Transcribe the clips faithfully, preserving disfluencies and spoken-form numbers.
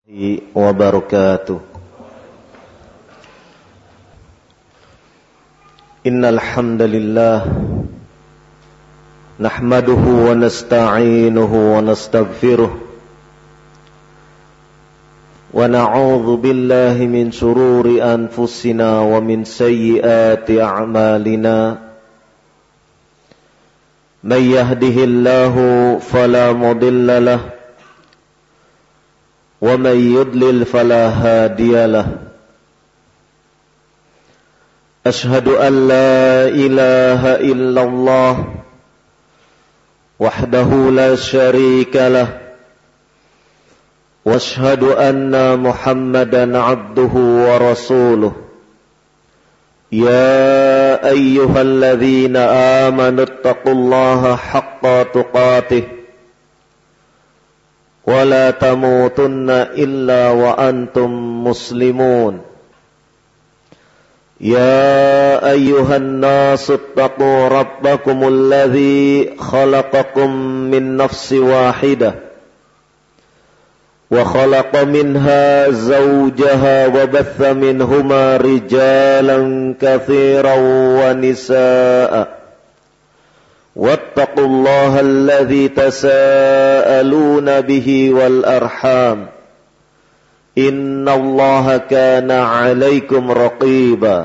wabarakatuh. Innal hamdalillah nahmaduhu wa nasta'inuhu wa nastaghfiruh wa na'udzu billahi min shururi anfusina wa min sayyiati a'malina. May yahdihillahu fala mudilla lahu wa may yudlil fala hadiya lahu. Ashhadu an la ilaha illallah wahdahu la syarika lah wa ashhadu anna Muhammadan abduhu wa rasuluh. Ya ayyuhalladzina amanu taqullaha haqqa tuqatih wa la tamutunna illa wa antum muslimun. Ya ayyuhan nasu taqu rabbakumul ladzi khalaqakum min nafsin wahidah wa khalaqa minha zawjaha wa batha minhuma rijalan katsiran wa nisaa'a. واتقوا الله الذي تساءلون به والأرحام إن الله كان عليكم رقيبا.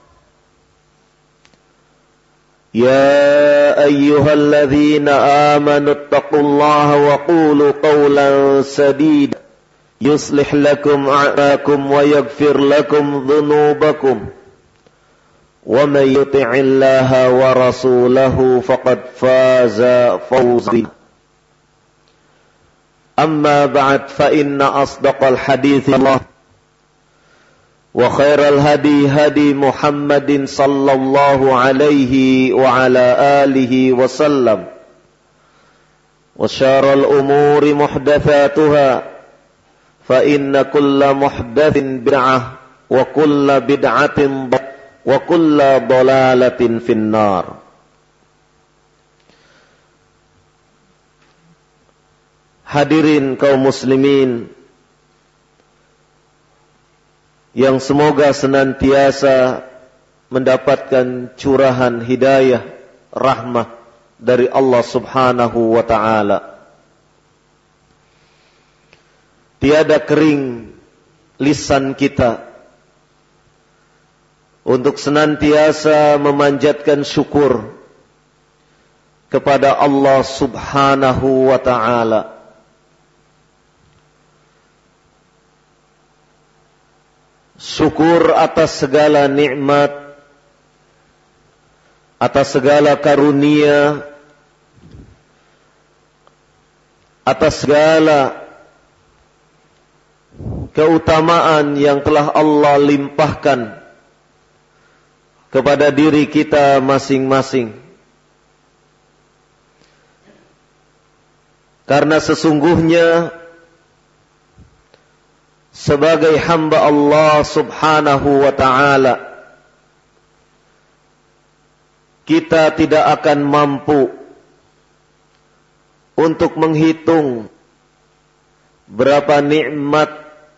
يا أيها الذين آمنوا اتقوا الله وقولوا قولا سديدا يصلح لكم أعمالكم ويغفر لكم ذنوبكم ومن يطع الله ورسوله فقد فاز فوزا. أما بعد فإن أصدق الحديث الله وخير الهدي هدي محمد صلى الله عليه وعلى آله وسلم وشر الأمور محدثاتها فإن كل محدث بدعة وكل بدعة ضلالة wa kulla dhalalatin finnar. Hadirin kaum muslimin yang semoga senantiasa mendapatkan curahan hidayah rahmah dari Allah Subhanahu wa taala. Tiada kering lisan kita untuk senantiasa memanjatkan syukur kepada Allah Subhanahu wa ta'ala. Syukur atas segala nikmat, atas segala karunia, atas segala keutamaan yang telah Allah limpahkan kepada diri kita masing-masing. Karena sesungguhnya sebagai hamba Allah Subhanahu wa ta'ala, kita tidak akan mampu untuk menghitung berapa nikmat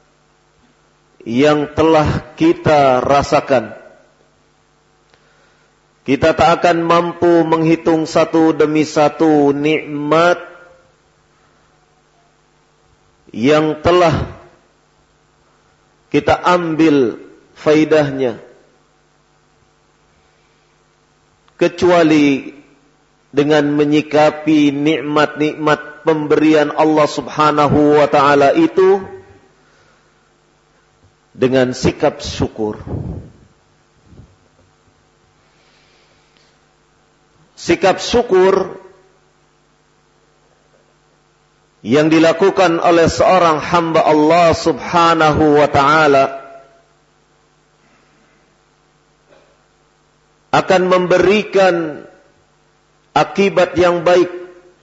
yang telah kita rasakan. Kita tak akan mampu menghitung satu demi satu nikmat yang telah kita ambil faidahnya, kecuali dengan menyikapi nikmat-nikmat pemberian Allah Subhanahu wa ta'ala itu dengan sikap syukur. Sikap syukur yang dilakukan oleh seorang hamba Allah Subhanahu wa ta'ala akan memberikan akibat yang baik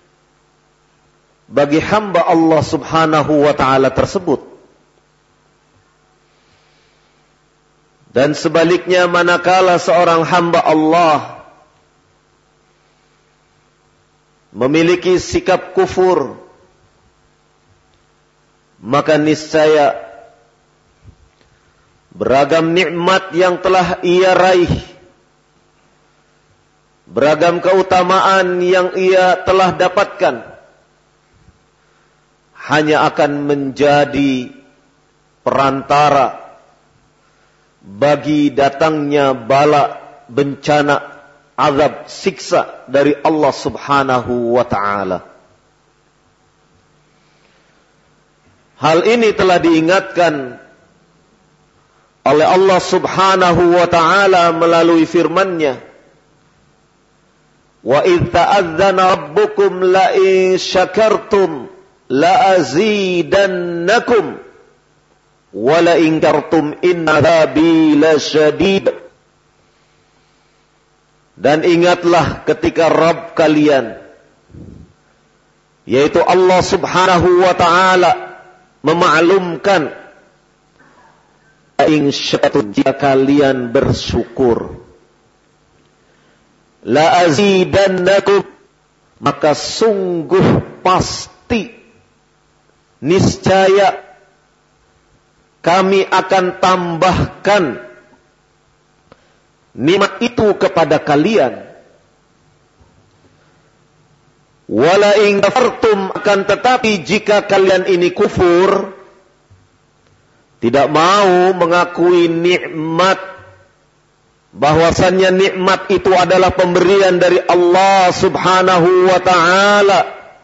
bagi hamba Allah Subhanahu wa ta'ala tersebut. Dan sebaliknya, manakala seorang hamba Allah memiliki sikap kufur, maka niscaya beragam nikmat yang telah ia raih, beragam keutamaan yang ia telah dapatkan, hanya akan menjadi perantara bagi datangnya bala, bencana, azab, siksa dari Allah Subhanahu wa ta'ala. Hal ini telah diingatkan oleh Allah Subhanahu wa ta'ala melalui firman-Nya, wa idh ta'adzana rabbukum la in syakartum la azidannakum wa la in kartum inna adzabi lasyadid. Dan ingatlah ketika Rabb kalian, yaitu Allah Subhanahu wa ta'ala, memaklumkan, la in syakartum, jika kalian bersyukur, la azidannakum, maka sungguh pasti, niscaya kami akan tambahkan nikmat itu kepada kalian. Wala in kafartum, akan tetapi jika kalian ini kufur, tidak mau mengakui nikmat, bahwasannya nikmat itu adalah pemberian dari Allah Subhanahu wa ta'ala,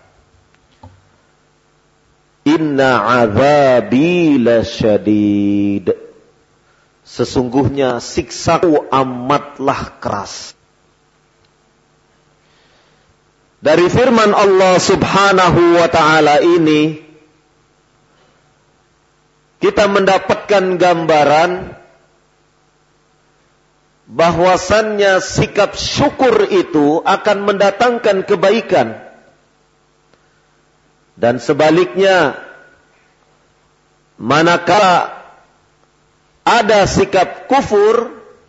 inna azabi lasyadid, sesungguhnya siksaku amatlah keras. Dari firman Allah Subhanahu wa ta'ala ini, kita mendapatkan gambaran bahwasannya sikap syukur itu akan mendatangkan kebaikan. Dan sebaliknya, manakala ada sikap kufur,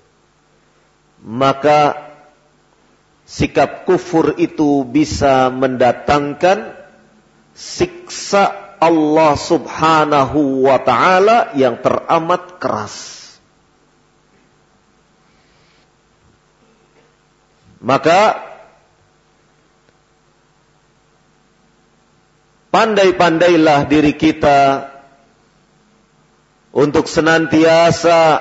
maka sikap kufur itu bisa mendatangkan siksa Allah Subhanahu wa ta'ala yang teramat keras. Maka pandai-pandailah diri kita untuk senantiasa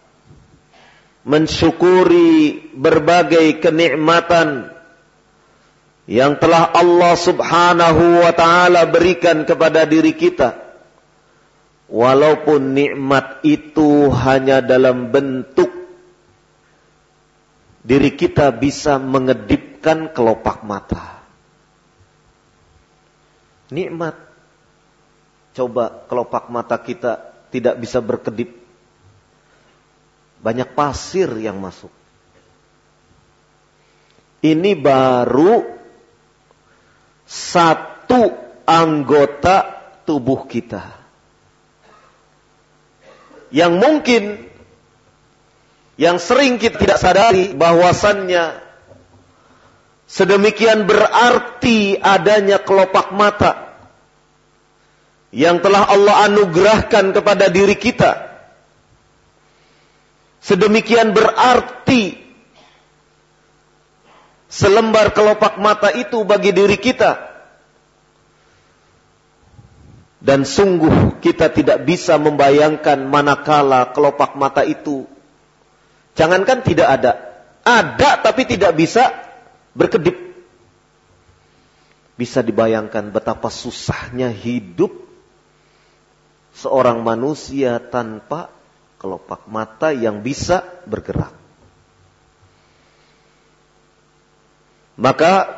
mensyukuri berbagai kenikmatan yang telah Allah Subhanahu wa ta'ala berikan kepada diri kita. Walaupun nikmat itu hanya dalam bentuk diri kita bisa mengedipkan kelopak mata. Nikmat. Coba kelopak mata kita tidak bisa berkedip. Banyak pasir yang masuk. Ini baru satu anggota tubuh kita, yang mungkin, yang sering kita tidak sadari bahwasannya sedemikian berarti adanya kelopak mata yang telah Allah anugerahkan kepada diri kita. Sedemikian berarti selembar kelopak mata itu bagi diri kita. Dan sungguh kita tidak bisa membayangkan manakala kelopak mata itu, jangankan tidak ada, ada tapi tidak bisa berkedip. Bisa dibayangkan betapa susahnya hidup seorang manusia tanpa kelopak mata yang bisa bergerak. Maka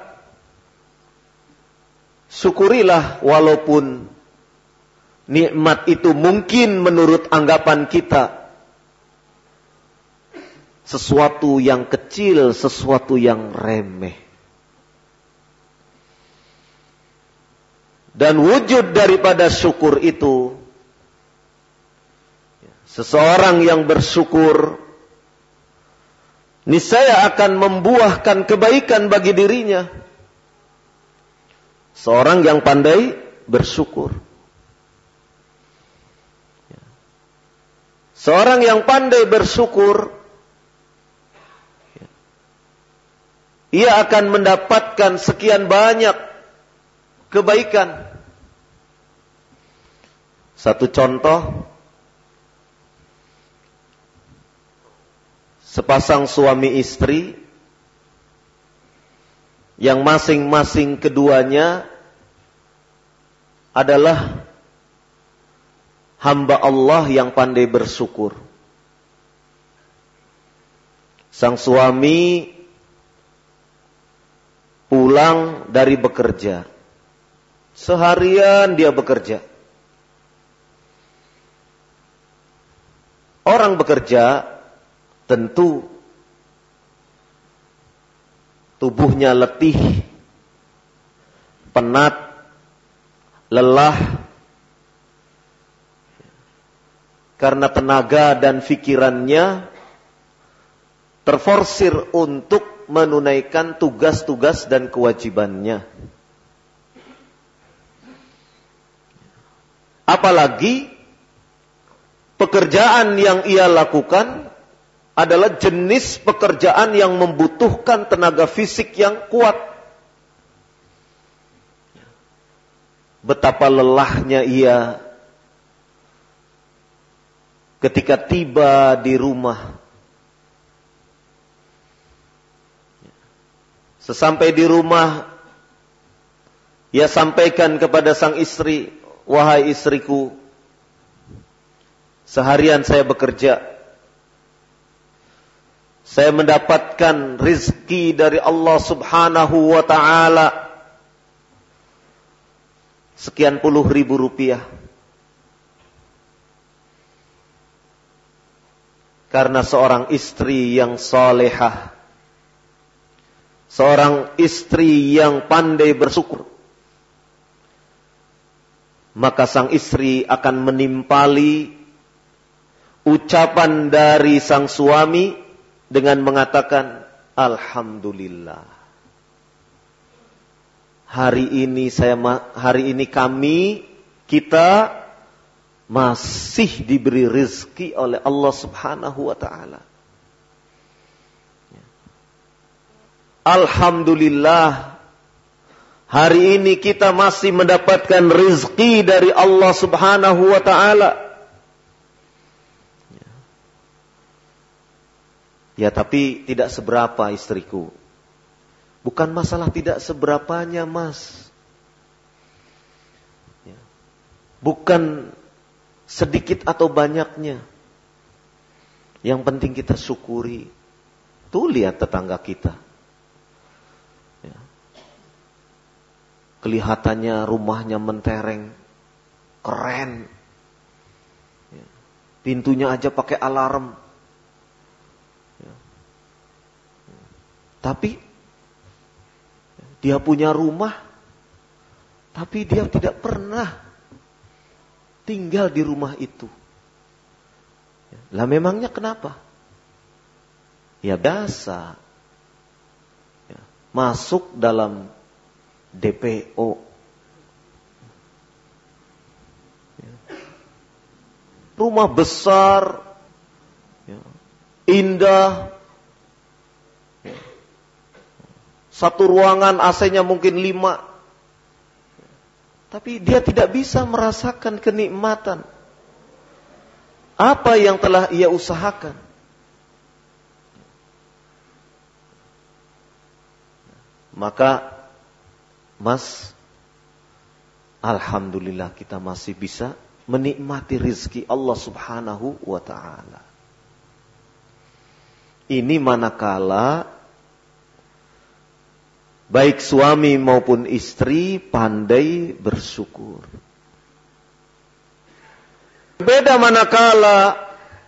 syukurilah walaupun nikmat itu mungkin menurut anggapan kita sesuatu yang kecil, sesuatu yang remeh. Dan wujud daripada syukur itu, seseorang yang bersyukur niscaya akan membuahkan kebaikan bagi dirinya. Seorang yang pandai bersyukur. Seorang yang pandai bersyukur, ia akan mendapatkan sekian banyak kebaikan. Satu contoh, sepasang suami istri yang masing-masing keduanya adalah hamba Allah yang pandai bersyukur. Sang suami pulang dari bekerja. Seharian dia bekerja. Orang bekerja tentu tubuhnya letih, penat, lelah, karena tenaga dan pikirannya terforsir untuk menunaikan tugas-tugas dan kewajibannya. Apalagi pekerjaan yang ia lakukan adalah jenis pekerjaan yang membutuhkan tenaga fisik yang kuat. Betapa lelahnya ia ketika tiba di rumah. Sesampai di rumah, ia sampaikan kepada sang istri, "Wahai istriku, seharian saya bekerja. Saya mendapatkan rizki dari Allah Subhanahu wa ta'ala sekian puluh ribu rupiah. Karena seorang istri yang salehah, seorang istri yang pandai bersyukur, maka sang istri akan menimpali ucapan dari sang suami dengan mengatakan, Alhamdulillah. Hari ini saya hari ini kami kita masih diberi rezeki oleh Allah Subhanahu wa taala. Alhamdulillah, hari ini kita masih mendapatkan rezeki dari Allah Subhanahu wa ta'ala. Ya, tapi tidak seberapa istriku. Bukan masalah tidak seberapanya, Mas. Bukan sedikit atau banyaknya. Yang penting kita syukuri. Tuh lihat tetangga kita. Kelihatannya rumahnya mentereng, keren. Pintunya aja pakai alarm. Tapi dia punya rumah, tapi dia tidak pernah tinggal di rumah itu. Lah memangnya kenapa? Ya biasa. Masuk dalam D P O. Rumah besar, indah, satu ruangan A C-nya mungkin lima, tapi dia tidak bisa merasakan kenikmatan apa yang telah ia usahakan. Maka Mas, alhamdulillah kita masih bisa menikmati rizki Allah Subhanahu wa ta'ala. Ini manakala baik suami maupun istri pandai bersyukur. Beda manakala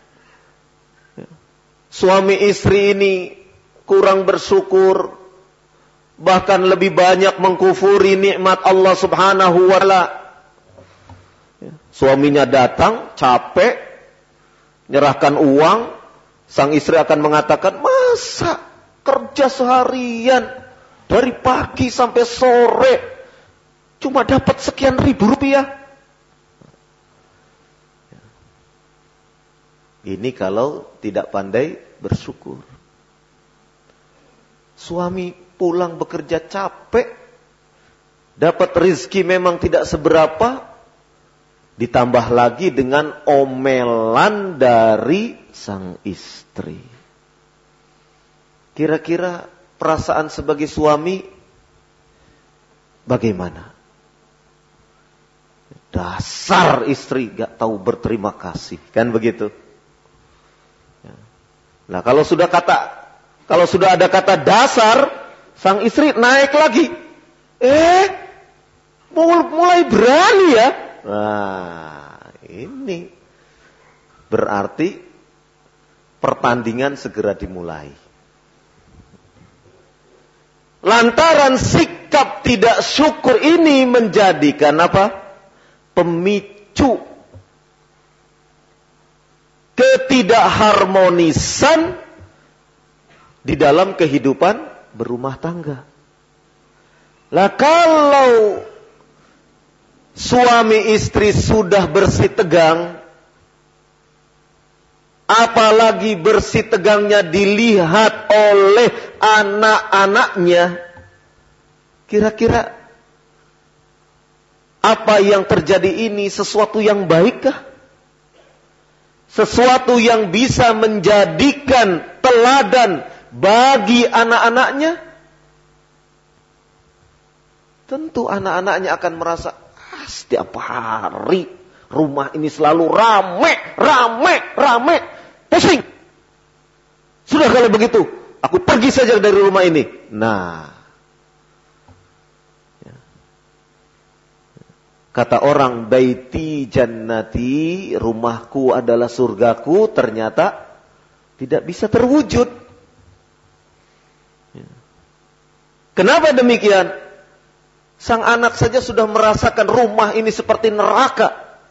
suami istri ini kurang bersyukur, bahkan lebih banyak mengkufuri nikmat Allah Subhanahu wa ta'ala. Suaminya datang, capek, nyerahkan uang, sang istri akan mengatakan, masa kerja seharian, dari pagi sampai sore, cuma dapat sekian ribu rupiah. Ini kalau tidak pandai bersyukur. Suami pulang bekerja capek, dapat rezeki memang tidak seberapa, ditambah lagi dengan omelan dari sang istri. Kira-kira perasaan sebagai suami bagaimana? Dasar istri gak tahu berterima kasih, kan begitu? Nah, kalau sudah kata, kalau sudah ada kata dasar, sang istri naik lagi. Eh, mulai berani ya? Nah, ini berarti pertandingan segera dimulai. Lantaran sikap tidak syukur ini menjadikan apa? Pemicu ketidakharmonisan di dalam kehidupan berumah tangga. Lah kalau suami istri sudah bersih tegang, apalagi bersih tegangnya dilihat oleh anak-anaknya, kira-kira apa yang terjadi ini sesuatu yang baikkah? Sesuatu yang bisa menjadikan teladan bagi anak-anaknya? Tentu anak-anaknya akan merasa, ah, setiap hari rumah ini selalu rame, rame, rame. Pusing. Sudah kalau begitu, aku pergi saja dari rumah ini. Nah, kata orang, baiti jannati, rumahku adalah surgaku, ternyata tidak bisa terwujud. Kenapa demikian? Sang anak saja sudah merasakan rumah ini seperti neraka,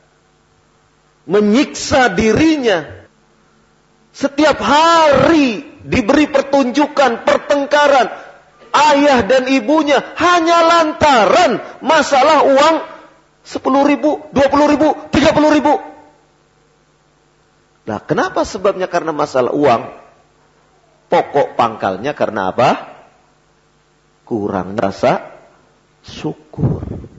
menyiksa dirinya. Setiap hari diberi pertunjukan, pertengkaran ayah dan ibunya hanya lantaran masalah uang sepuluh ribu, dua puluh ribu, tiga puluh ribu. Nah, kenapa sebabnya? Karena masalah uang. Pokok pangkalnya karena apa? Kurang rasa syukur.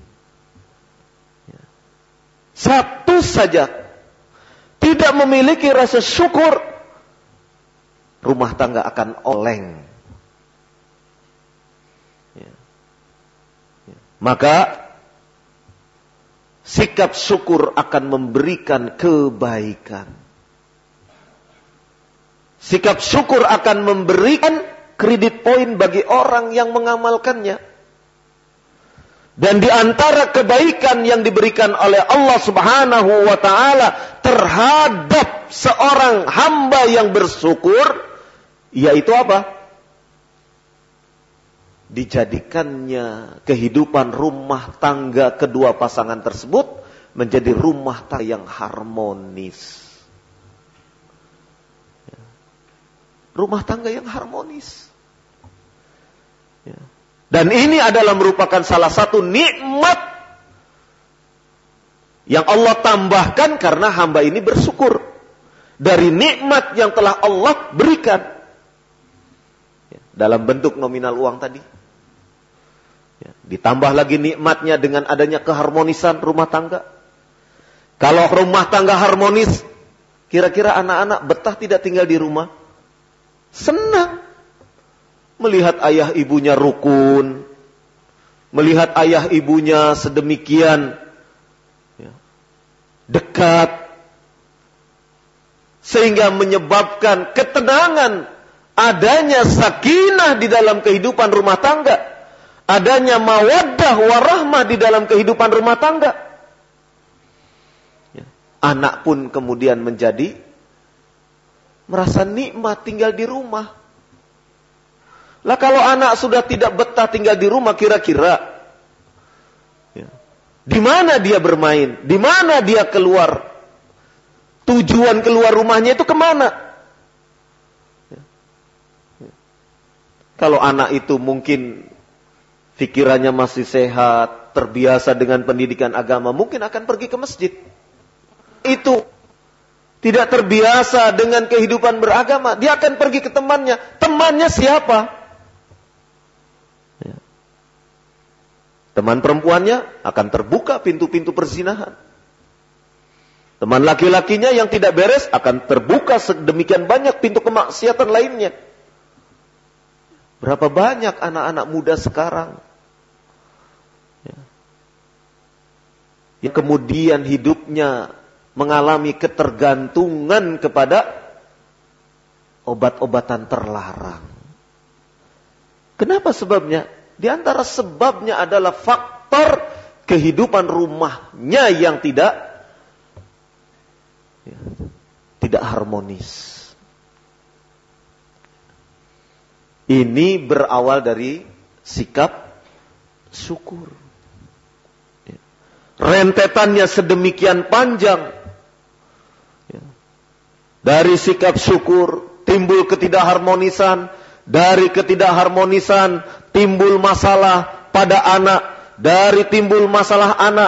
Satu saja tidak memiliki rasa syukur, rumah tangga akan oleng. Maka sikap syukur akan memberikan kebaikan. Sikap syukur akan memberikan kredit poin bagi orang yang mengamalkannya. Dan di antara kebaikan yang diberikan oleh Allah Subhanahu wa taala terhadap seorang hamba yang bersyukur, yaitu apa? Dijadikannya kehidupan rumah tangga kedua pasangan tersebut menjadi rumah tangga yang harmonis. Rumah tangga yang harmonis. Dan ini adalah merupakan salah satu nikmat yang Allah tambahkan karena hamba ini bersyukur dari nikmat yang telah Allah berikan dalam bentuk nominal uang tadi. Ditambah lagi nikmatnya dengan adanya keharmonisan rumah tangga. Kalau rumah tangga harmonis, kira-kira anak-anak betah tidak tinggal di rumah? Senang melihat ayah ibunya rukun, melihat ayah ibunya sedemikian dekat, sehingga menyebabkan ketenangan, adanya sakinah di dalam kehidupan rumah tangga, adanya mawaddah warahmah di dalam kehidupan rumah tangga. Anak pun kemudian menjadi merasa nikmat tinggal di rumah. Lah kalau anak sudah tidak betah tinggal di rumah, kira-kira ya, di mana dia bermain? Di mana dia keluar? Tujuan keluar rumahnya itu kemana? Ya. Ya. Kalau anak itu mungkin pikirannya masih sehat, terbiasa dengan pendidikan agama, mungkin akan pergi ke masjid. Itu tidak terbiasa dengan kehidupan beragama, dia akan pergi ke temannya. Temannya siapa? Ya. Teman perempuannya akan terbuka pintu-pintu perzinahan. Teman laki-lakinya yang tidak beres akan terbuka sedemikian banyak pintu kemaksiatan lainnya. Berapa banyak anak-anak muda sekarang ya, yang kemudian hidupnya mengalami ketergantungan kepada obat-obatan terlarang. Kenapa sebabnya? Di antara sebabnya adalah faktor kehidupan rumahnya yang tidak ya, tidak harmonis. Ini berawal dari sikap syukur. Ya. Rentetannya sedemikian panjang. Ya. Dari sikap syukur timbul ketidakharmonisan, dari ketidakharmonisan timbul masalah pada anak, dari timbul masalah anak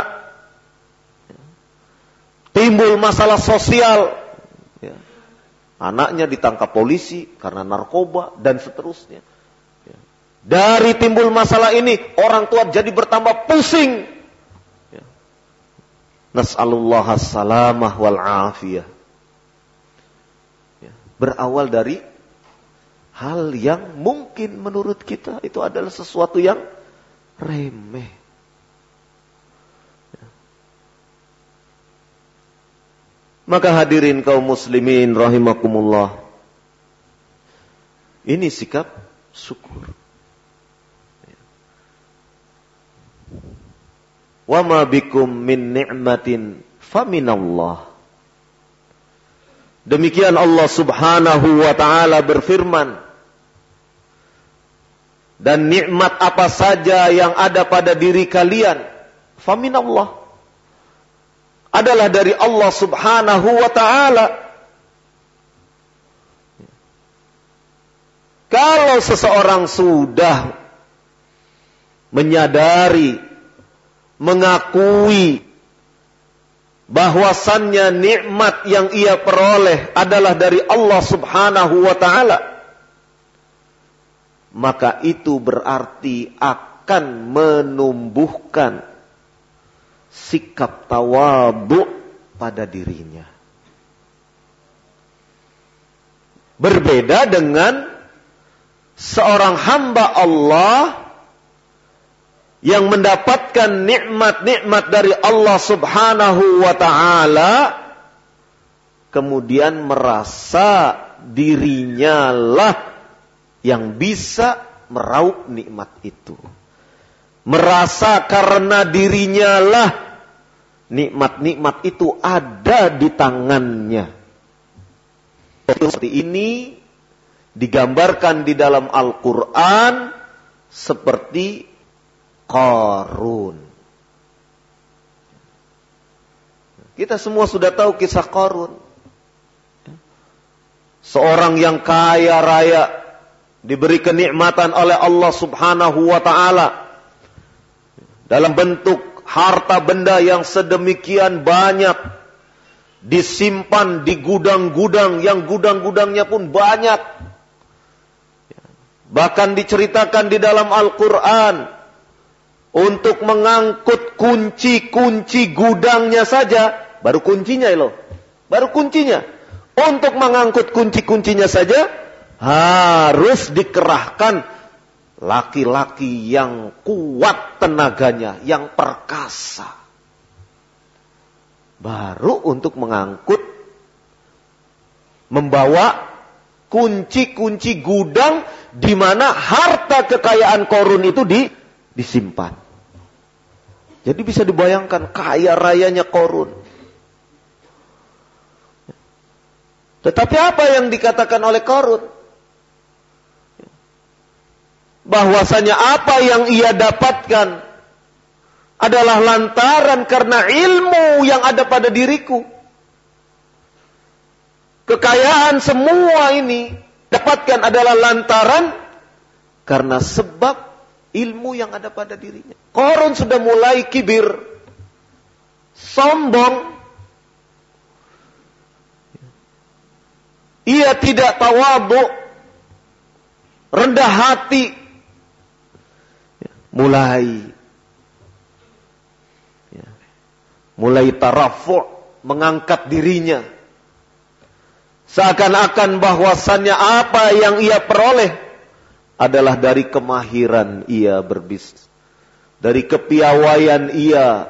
timbul masalah sosial. Ya. Anaknya ditangkap polisi karena narkoba dan seterusnya. Ya. Dari timbul masalah ini orang tua jadi bertambah pusing. Ya. Nas'alullah as-salamah wal afiyah. Ya. Berawal dari hal yang mungkin menurut kita itu adalah sesuatu yang remeh. Maka hadirin kaum muslimin rahimakumullah, ini sikap syukur. Wa ma bikum min ni'matin faminallah. Demikian Allah Subhanahu wa taala berfirman, dan nikmat apa saja yang ada pada diri kalian faminallah, adalah dari Allah Subhanahu wa ta'ala. Kalau seseorang sudah menyadari, mengakui bahwasannya nikmat yang ia peroleh adalah dari Allah Subhanahu wa ta'ala, maka itu berarti akan menumbuhkan sikap tawadhu pada dirinya. Berbeda dengan seorang hamba Allah yang mendapatkan nikmat-nikmat dari Allah Subhanahu wa ta'ala, kemudian merasa dirinya lah yang bisa meraup nikmat itu. Merasa karena dirinya lah nikmat-nikmat itu ada di tangannya. Seperti ini digambarkan di dalam Al-Quran seperti Qarun. Kita semua sudah tahu kisah Qarun. Seorang yang kaya raya, diberi kenikmatan oleh Allah Subhanahu wa ta'ala dalam bentuk harta benda yang sedemikian banyak, disimpan di gudang-gudang yang gudang-gudangnya pun banyak. Bahkan diceritakan di dalam Al-Quran, untuk mengangkut kunci-kunci gudangnya saja, baru kuncinya loh, baru kuncinya, untuk mengangkut kunci-kuncinya saja harus dikerahkan laki-laki yang kuat tenaganya, yang perkasa. Baru untuk mengangkut, membawa kunci-kunci gudang di mana harta kekayaan Qarun itu di, disimpan. Jadi bisa dibayangkan kaya rayanya Qarun. Tetapi apa yang dikatakan oleh Qarun? Bahwasanya apa yang ia dapatkan adalah lantaran karena ilmu yang ada pada diriku. Kekayaan semua ini dapatkan adalah lantaran karena sebab ilmu yang ada pada dirinya. Qarun sudah mulai kibir, sombong. ia tidak tawadhu, rendah hati, mulai ya, mulai tarafu', mengangkat dirinya, seakan-akan bahwasannya apa yang ia peroleh adalah dari kemahiran ia berbisnis, dari kepiawaian ia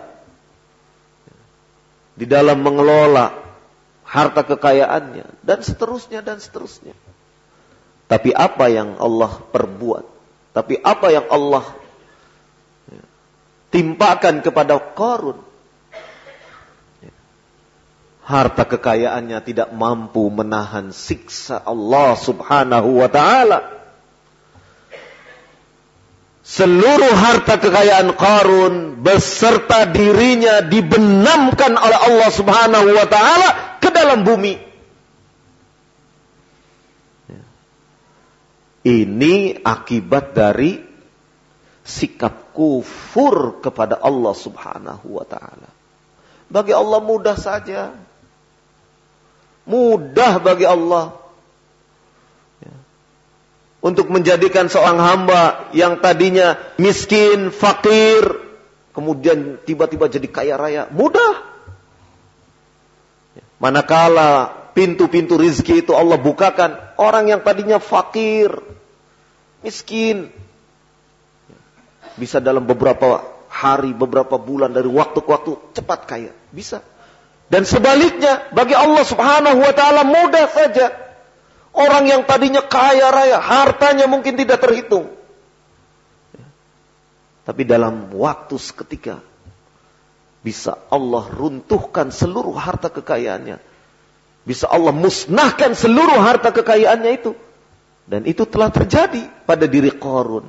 di dalam mengelola harta kekayaannya, dan seterusnya dan seterusnya. Tapi apa yang Allah perbuat, tapi apa yang Allah timpakan kepada Qarun, harta kekayaannya tidak mampu menahan siksa Allah subhanahu wa ta'ala. Seluruh harta kekayaan Qarun beserta dirinya dibenamkan oleh Allah subhanahu wa ta'ala ke dalam bumi. Ini akibat dari sikap kufur kepada Allah subhanahu wa ta'ala. Bagi Allah mudah saja. Mudah bagi Allah untuk menjadikan seorang hamba yang tadinya miskin, fakir, kemudian tiba-tiba jadi kaya raya. Mudah. Manakala pintu-pintu rizki itu Allah bukakan, orang yang tadinya fakir, miskin, bisa dalam beberapa hari, beberapa bulan, dari waktu ke waktu cepat kaya. Bisa. Dan sebaliknya, bagi Allah subhanahu wa ta'ala mudah saja. Orang yang tadinya kaya raya, hartanya mungkin tidak terhitung, tapi dalam waktu seketika bisa Allah runtuhkan seluruh harta kekayaannya. Bisa Allah musnahkan seluruh harta kekayaannya itu. Dan itu telah terjadi pada diri Qarun.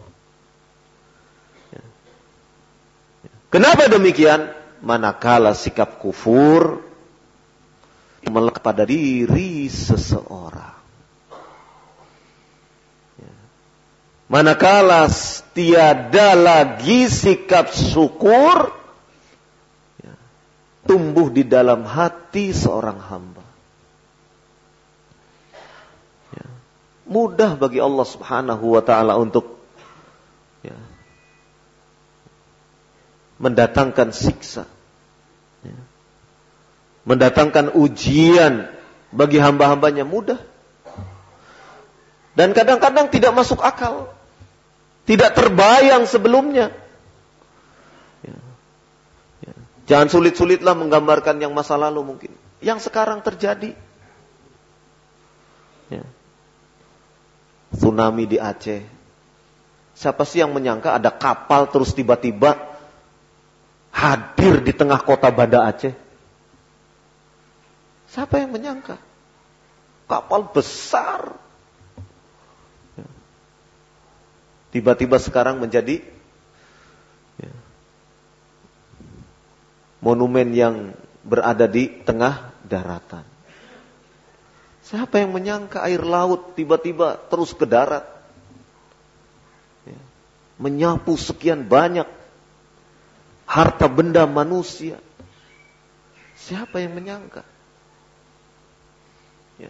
Kenapa demikian? Manakala sikap kufur melekat pada diri seseorang. Manakala tiada lagi sikap syukur tumbuh di dalam hati seorang hamba. Mudah bagi Allah subhanahu wa ta'ala untuk ya, mendatangkan siksa, ya, mendatangkan ujian bagi hamba-hambanya, mudah. Dan kadang-kadang tidak masuk akal, tidak terbayang sebelumnya. Ya. Ya. Jangan sulit-sulitlah menggambarkan yang masa lalu mungkin, yang sekarang terjadi. Ya. Tsunami di Aceh. Siapa sih yang menyangka ada kapal terus tiba-tiba hadir di tengah kota Banda Aceh? Siapa yang menyangka? Kapal besar tiba-tiba sekarang menjadi ya, monumen yang berada di tengah daratan. Siapa yang menyangka air laut tiba-tiba terus ke darat, ya, menyapu sekian banyak harta benda manusia. Siapa yang menyangka? Ya.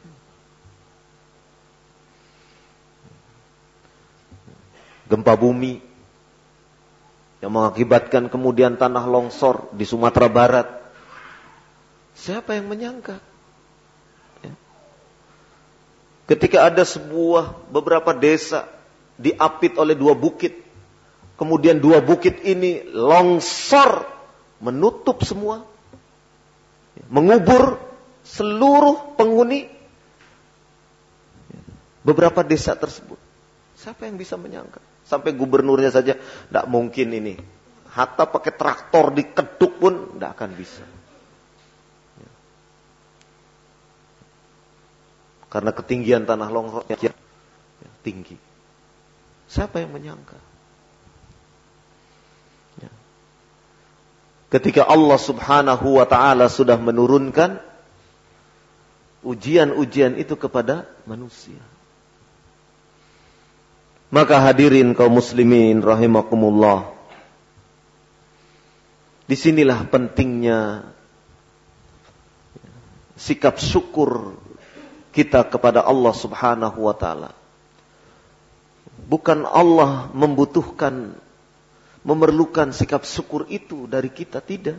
Gempa bumi yang mengakibatkan kemudian tanah longsor di Sumatera Barat. Siapa yang menyangka? Ya. Ketika ada sebuah beberapa desa diapit oleh dua bukit, kemudian dua bukit ini longsor menutup semua, mengubur seluruh penghuni beberapa desa tersebut. Siapa yang bisa menyangka? Sampai gubernurnya saja, tidak mungkin ini. Hatta pakai traktor dikeduk pun tidak akan bisa. Karena ketinggian tanah longsornya tinggi. Siapa yang menyangka? Ketika Allah subhanahu wa ta'ala sudah menurunkan ujian-ujian itu kepada manusia. Maka hadirin kaum muslimin rahimakumullah, disinilah pentingnya sikap syukur kita kepada Allah Subhanahu wa ta'ala. Bukan Allah membutuhkan, memerlukan sikap syukur itu dari kita, tidak.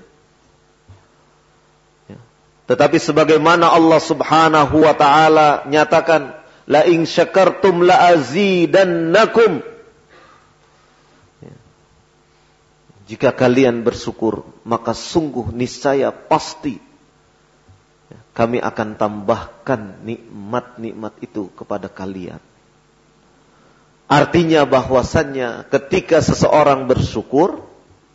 Ya. Tetapi sebagaimana Allah Subhanahu wa ta'ala nyatakan, la in syakartum la azidannakum. Ya. Jika kalian bersyukur, maka sungguh niscaya pasti ya, kami akan tambahkan nikmat-nikmat itu kepada kalian. Artinya bahwasannya ketika seseorang bersyukur,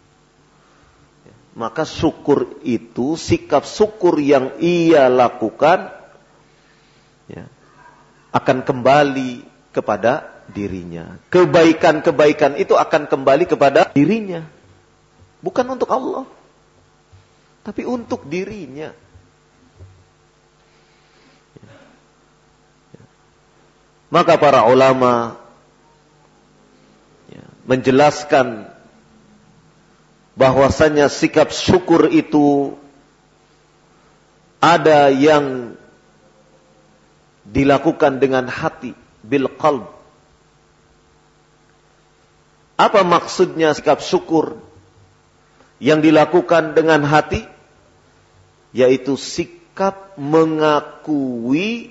maka syukur itu, sikap syukur yang ia lakukan ya, akan kembali kepada dirinya. Kebaikan-kebaikan itu akan kembali kepada dirinya. Bukan untuk Allah, tapi untuk dirinya. Maka para ulama menjelaskan bahwasanya sikap syukur itu ada yang dilakukan dengan hati, bil qalb. Apa maksudnya sikap syukur yang dilakukan dengan hati? Yaitu sikap mengakui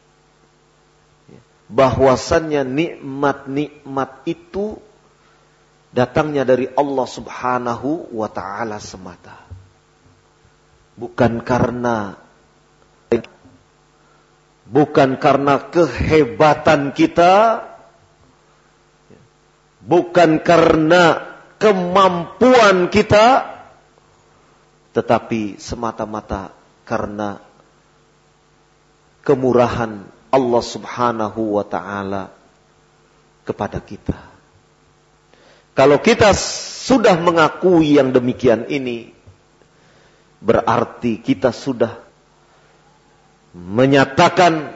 bahwasannya nikmat-nikmat itu datangnya dari Allah Subhanahu wa ta'ala semata. Bukan karena bukan karena kehebatan kita, bukan karena kemampuan kita, tetapi semata-mata karena kemurahan Allah Subhanahu wa ta'ala kepada kita. Kalau kita sudah mengakui yang demikian ini, berarti kita sudah menyatakan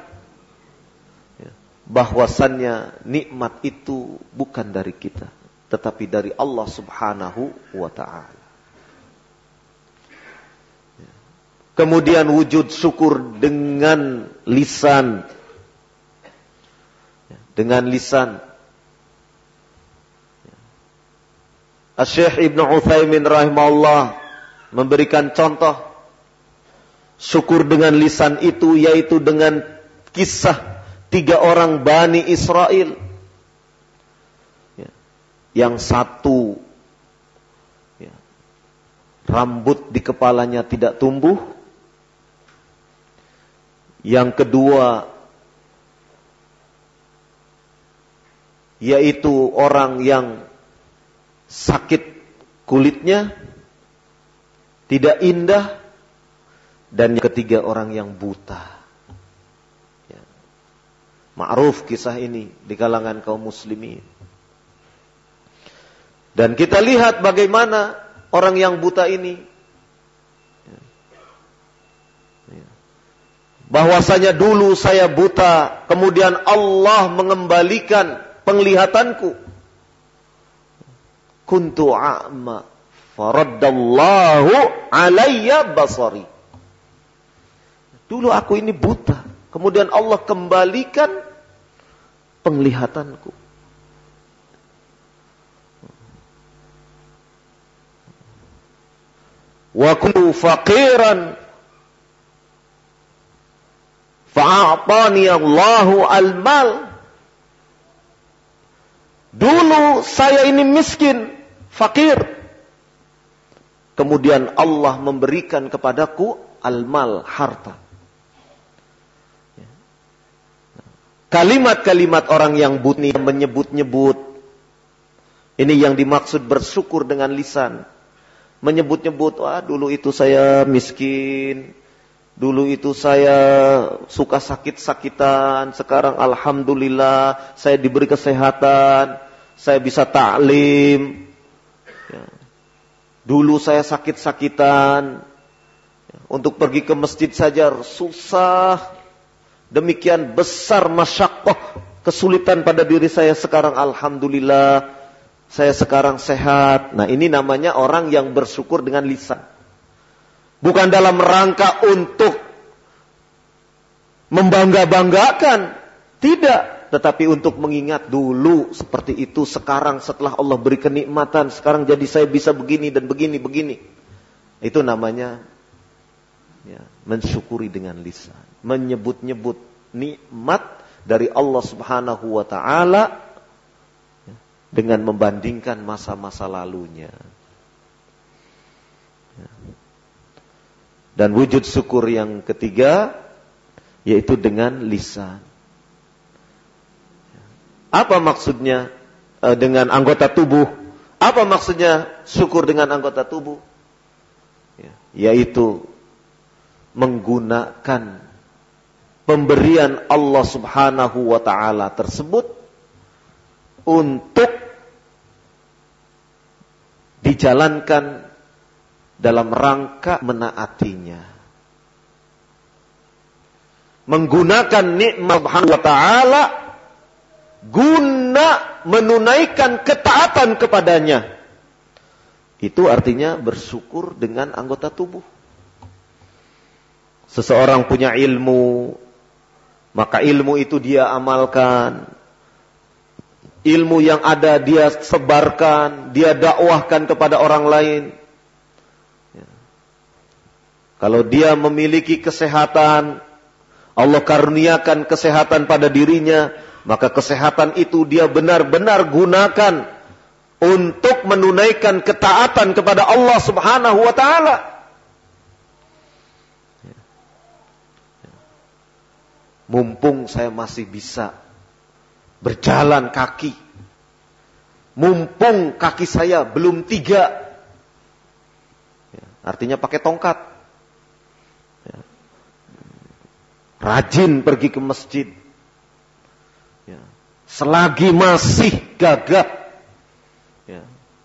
bahwasannya nikmat itu bukan dari kita, tetapi dari Allah Subhanahu wa ta'ala. Kemudian wujud syukur dengan lisan. Dengan lisan. Asy-Syaikh Ibnu Utsaimin rahimahullah memberikan contoh syukur dengan lisan itu, yaitu dengan kisah tiga orang Bani Israel. Ya. Yang satu ya, rambut di kepalanya tidak tumbuh. Yang kedua yaitu orang yang sakit kulitnya, tidak indah. Dan yang ketiga orang yang buta. Ya. Ma'ruf kisah ini di kalangan kaum muslimin. Dan kita lihat bagaimana orang yang buta ini, ya. Ya. bahwasanya dulu saya buta, kemudian Allah mengembalikan penglihatanku. Kuntu a'ma faraddallahu alayya basari. Dulu aku ini buta, kemudian Allah kembalikan penglihatanku. Wa kuntu faqiran fa'atani Allahu al-mal. Dulu saya ini miskin, fakir. Kemudian Allah memberikan kepadaku al-mal, harta. Kalimat-kalimat orang yang buta menyebut-nyebut. Ini yang dimaksud bersyukur dengan lisan. Menyebut-nyebut, wah dulu itu saya miskin. Dulu itu saya suka sakit-sakitan. Sekarang alhamdulillah saya diberi kesehatan. Saya bisa ta'lim. Ya. Dulu saya sakit-sakitan. Ya. Untuk pergi ke masjid saja susah. Demikian besar masyaqqah, kesulitan pada diri saya. Sekarang alhamdulillah saya sekarang sehat. Nah ini namanya orang yang bersyukur dengan lisan. Bukan dalam rangka untuk membangga-banggakan. Tidak. Tetapi untuk mengingat dulu seperti itu. Sekarang setelah Allah beri kenikmatan. Sekarang jadi saya bisa begini dan begini, begini. Itu namanya ya, mensyukuri dengan lisan. Menyebut-nyebut nikmat dari Allah subhanahu wa ta'ala ya, dengan membandingkan masa-masa lalunya. Ya. Dan wujud syukur yang ketiga yaitu dengan lisan. Apa maksudnya e, dengan anggota tubuh? Apa maksudnya syukur dengan anggota tubuh? Ya, yaitu menggunakan pemberian Allah subhanahu wa ta'ala tersebut untuk dijalankan dalam rangka menaatinya. Menggunakan nikmat subhanahu wa ta'ala guna menunaikan ketaatan kepadanya. Itu artinya bersyukur dengan anggota tubuh. Seseorang punya ilmu, maka ilmu itu dia amalkan. Ilmu yang ada dia sebarkan, dia dakwahkan kepada orang lain. Ya. Kalau dia memiliki kesehatan, Allah karuniakan kesehatan pada dirinya, maka kesehatan itu dia benar-benar gunakan untuk menunaikan ketaatan kepada Allah subhanahu wa ta'ala. Mumpung saya masih bisa berjalan kaki, mumpung kaki saya belum tiga, artinya pakai tongkat, rajin pergi ke masjid, selagi masih gagah, ya.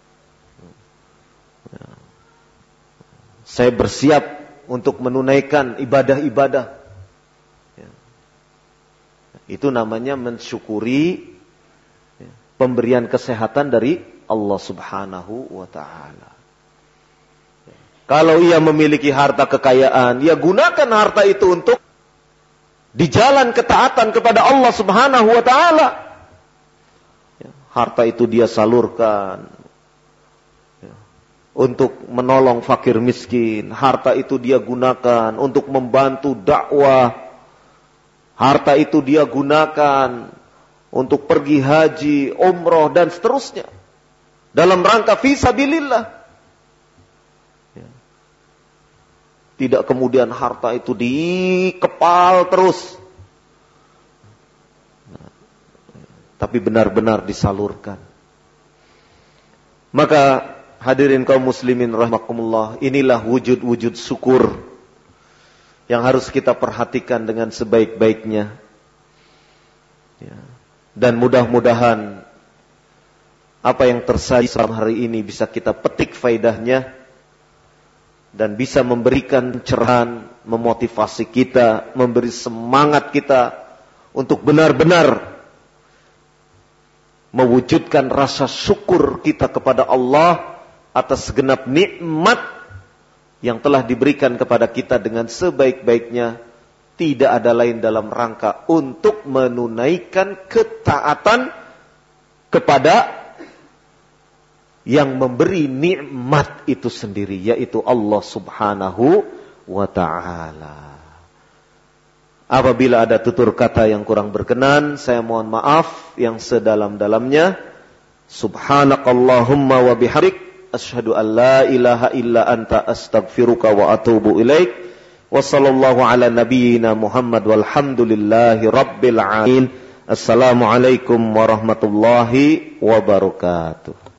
Ya. Saya bersiap untuk menunaikan ibadah-ibadah. Ya. Itu namanya mensyukuri ya, pemberian kesehatan dari Allah subhanahu wa ta'ala. Ya. Kalau ia memiliki harta kekayaan, ia gunakan harta itu untuk di jalan ketaatan kepada Allah subhanahu wa ta'ala. Harta itu dia salurkan ya, untuk menolong fakir miskin. Harta itu dia gunakan untuk membantu dakwah. Harta itu dia gunakan untuk pergi haji, umroh, dan seterusnya. Dalam rangka fisabilillah. Ya. Tidak kemudian harta itu dikepal terus. Tapi benar-benar disalurkan. Maka hadirin kaum muslimin rahimakumullah, inilah wujud-wujud syukur yang harus kita perhatikan dengan sebaik-baiknya. Ya. Dan mudah-mudahan apa yang tersaji selama hari ini bisa kita petik faedahnya dan bisa memberikan cerahan, memotivasi kita, memberi semangat kita untuk benar-benar mewujudkan rasa syukur kita kepada Allah atas segenap nikmat yang telah diberikan kepada kita dengan sebaik-baiknya. Tidak ada lain dalam rangka untuk menunaikan ketaatan kepada yang memberi nikmat itu sendiri, yaitu Allah subhanahu wa ta'ala. Apabila ada tutur kata yang kurang berkenan, saya mohon maaf yang sedalam-dalamnya. Subhanakallahumma wa bihamdik, asyhadu an la ilaha illa anta, astaghfiruka wa atubu ilaik. Wa sallallahu ala nabiyyina Muhammad walhamdulillahi rabbil alamin. Assalamualaikum warahmatullahi wabarakatuh.